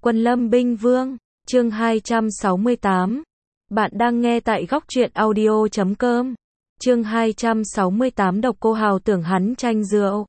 Quân Lâm Binh Vương, chương 268. Bạn đang nghe tại góc truyện audio.com. Chương 268 Độc Cô Hào tưởng hắn tranh rượu.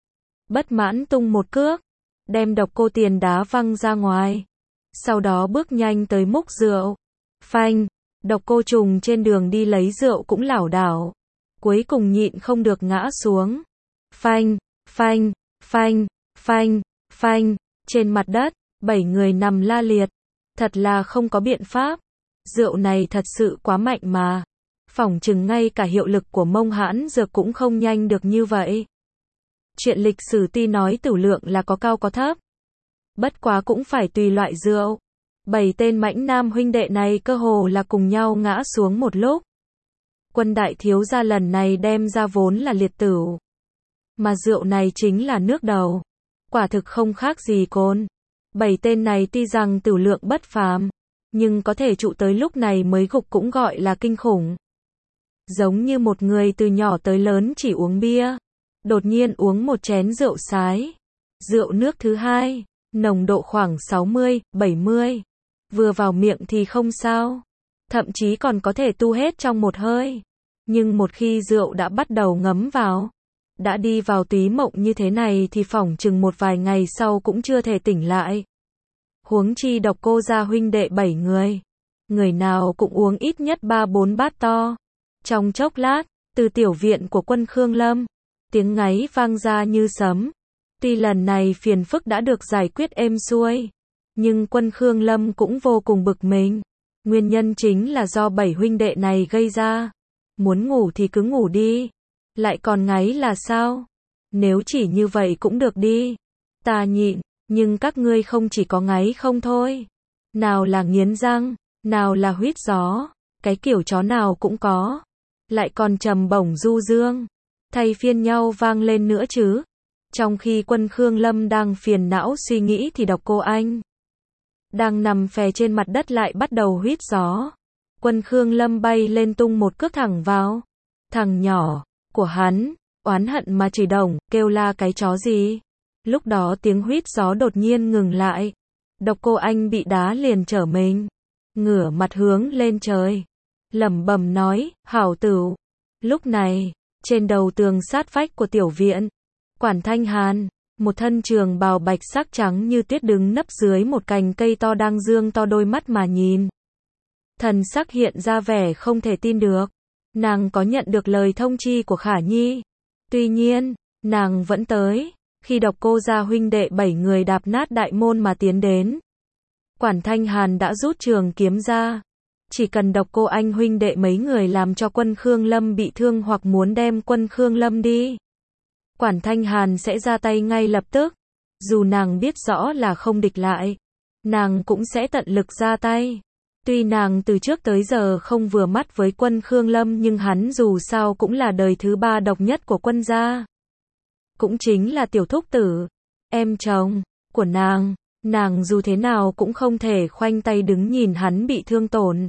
Bất mãn tung một cước, đem Độc Cô Tiền đá văng ra ngoài. Sau đó bước nhanh tới múc rượu. Phanh, Độc Cô Trùng trên đường đi lấy rượu cũng lảo đảo. Cuối cùng nhịn không được ngã xuống. Phanh, phanh, phanh, phanh, phanh, trên mặt đất. 7 người nằm la liệt. Thật là không có biện pháp. Rượu này thật sự quá mạnh mà. Phỏng chừng ngay cả hiệu lực của Mông Hãn Dược cũng không nhanh được như vậy. Chuyện lịch sử tuy nói tửu lượng là có cao có thấp. Bất quá cũng phải tùy loại rượu. 7 tên mãnh nam huynh đệ này cơ hồ là cùng nhau ngã xuống một lúc. Quân đại thiếu gia lần này đem ra vốn là liệt tửu. Mà rượu này chính là nước đầu. Quả thực không khác gì cồn. 7 tên này tuy rằng tửu lượng bất phàm, nhưng có thể trụ tới lúc này mới gục cũng gọi là kinh khủng. Giống như một người từ nhỏ tới lớn chỉ uống bia, đột nhiên uống một chén rượu sái. Rượu nước thứ hai, nồng độ khoảng 60, 70. Vừa vào miệng thì không sao, thậm chí còn có thể tu hết trong một hơi. Nhưng một khi rượu đã bắt đầu ngấm vào, đã đi vào túy mộng như thế này thì phỏng chừng một vài ngày sau cũng chưa thể tỉnh lại. Huống chi Độc Cô gia huynh đệ 7 người. Người nào cũng uống ít nhất 3-4 bát to. Trong chốc lát, từ tiểu viện của Quân Khương Lâm, tiếng ngáy vang ra như sấm. Tuy lần này phiền phức đã được giải quyết êm xuôi, nhưng Quân Khương Lâm cũng vô cùng bực mình. Nguyên nhân chính là do 7 huynh đệ này gây ra. Muốn ngủ thì cứ ngủ đi. Lại còn ngáy là sao? Nếu chỉ như vậy cũng được đi. Ta nhịn, nhưng các ngươi không chỉ có ngáy không thôi. Nào là nghiến răng, nào là huýt gió, cái kiểu chó nào cũng có. Lại còn trầm bổng du dương, thay phiên nhau vang lên nữa chứ. Trong khi Quân Khương Lâm đang phiền não suy nghĩ thì Độc Cô Anh đang nằm phè trên mặt đất lại bắt đầu huýt gió. Quân Khương Lâm bay lên tung một cước thẳng vào thằng nhỏ của hắn, oán hận mà chửi đồng, kêu la cái chó gì. Lúc đó tiếng huýt gió đột nhiên ngừng lại. Độc Cô Anh bị đá liền trở mình, ngửa mặt hướng lên trời, lẩm bẩm nói, hảo tửu. Lúc này, trên đầu tường sát vách của tiểu viện, Quản Thanh Hàn, một thân trường bào bạch sắc trắng như tuyết đứng nấp dưới một cành cây to đang dương to đôi mắt mà nhìn. Thần sắc hiện ra vẻ không thể tin được. Nàng có nhận được lời thông chi của Khả Nhi. Tuy nhiên, nàng vẫn tới. Khi Độc Cô gia huynh đệ 7 người đạp nát đại môn mà tiến đến, Quản Thanh Hàn đã rút trường kiếm ra. Chỉ cần Độc Cô Anh huynh đệ mấy người làm cho Quân Khương Lâm bị thương hoặc muốn đem Quân Khương Lâm đi, Quản Thanh Hàn sẽ ra tay ngay lập tức. Dù nàng biết rõ là không địch lại, nàng cũng sẽ tận lực ra tay. Tuy nàng từ trước tới giờ không vừa mắt với Quân Khương Lâm nhưng hắn dù sao cũng là đời thứ 3 độc nhất của Quân gia. Cũng chính là tiểu thúc tử, em chồng của nàng dù thế nào cũng không thể khoanh tay đứng nhìn hắn bị thương tổn.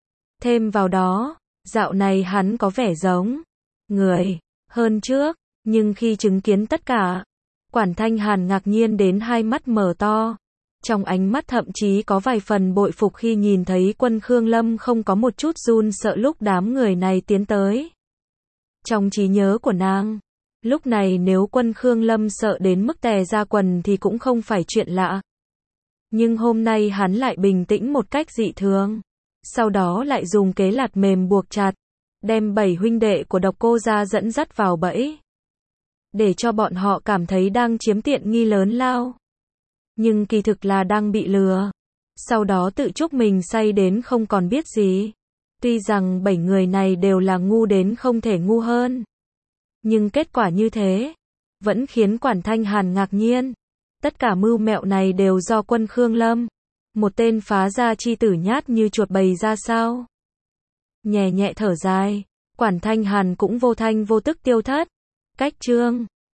Thêm vào đó, dạo này hắn có vẻ giống người hơn trước, nhưng khi chứng kiến tất cả, Quản Thanh Hàn ngạc nhiên đến hai mắt mở to. Trong ánh mắt thậm chí có vài phần bội phục khi nhìn thấy Quân Khương Lâm không có một chút run sợ lúc đám người này tiến tới. Trong trí nhớ của nàng, lúc này nếu Quân Khương Lâm sợ đến mức tè ra quần thì cũng không phải chuyện lạ. Nhưng hôm nay hắn lại bình tĩnh một cách dị thường. Sau đó lại dùng kế lạt mềm buộc chặt, đem 7 huynh đệ của Độc Cô gia dẫn dắt vào bẫy. Để cho bọn họ cảm thấy đang chiếm tiện nghi lớn lao. Nhưng kỳ thực là đang bị lừa. Sau đó tự chuốc mình say đến không còn biết gì. Tuy rằng 7 người này đều là ngu đến không thể ngu hơn. Nhưng kết quả như thế vẫn khiến Quản Thanh Hàn ngạc nhiên. Tất cả mưu mẹo này đều do Quân Khương Lâm, một tên phá gia chi tử nhát như chuột bày ra sao. Nhẹ nhẹ thở dài, Quản Thanh Hàn cũng vô thanh vô tức tiêu thất. Cách chương